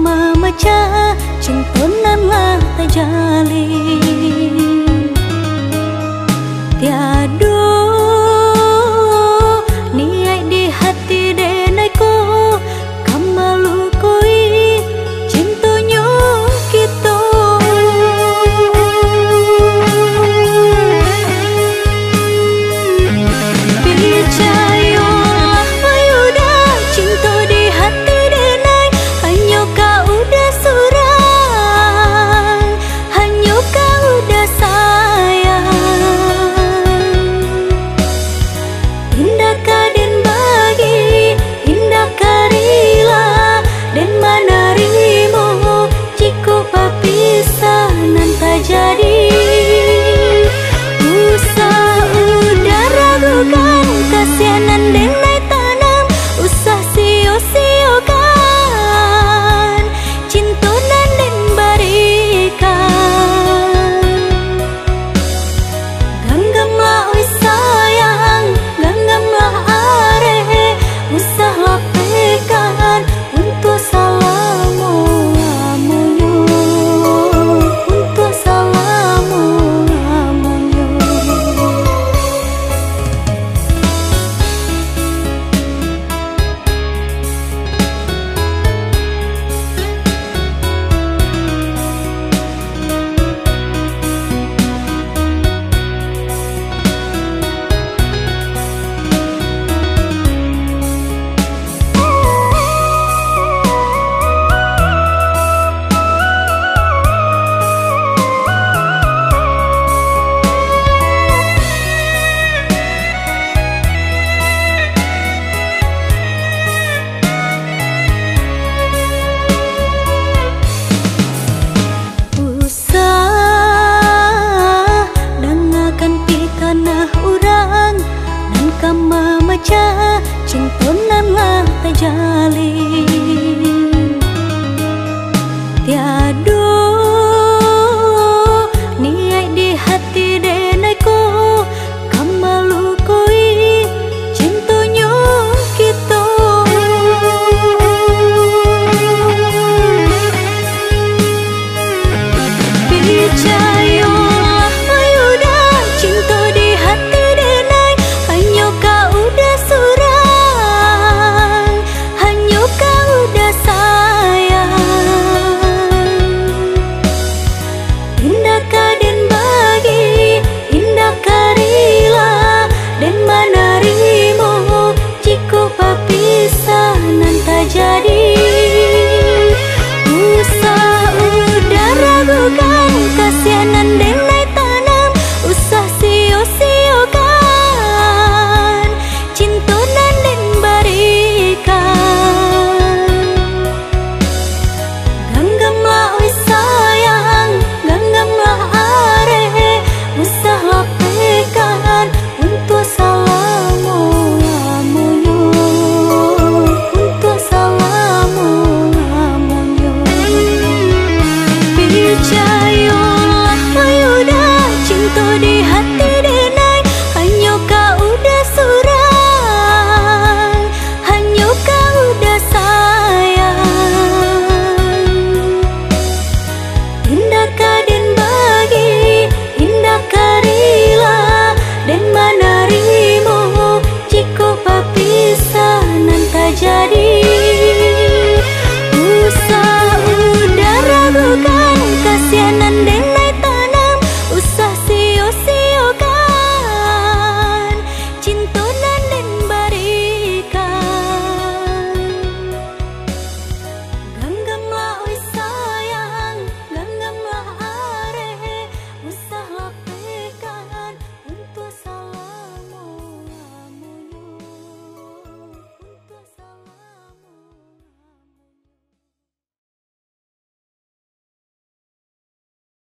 memecah cintonanlah terjalin tiado niai di hati denaiku kamalu koi cintonyo gitu percayalah mayuda cinta di hati denai hanya kau udah surang hanya kau udah sayang indah kaden bagi indah karila dan menerimu jika papisanan tak jadi usah udah ragukan kasihanan denai tanam usah sio-siokan cintonan den barikan genggamlah oi sayang genggamlah are usah lapekan untuk salamu amunyo untuk salamu amunyo memecah cintonanlah terjalin tiado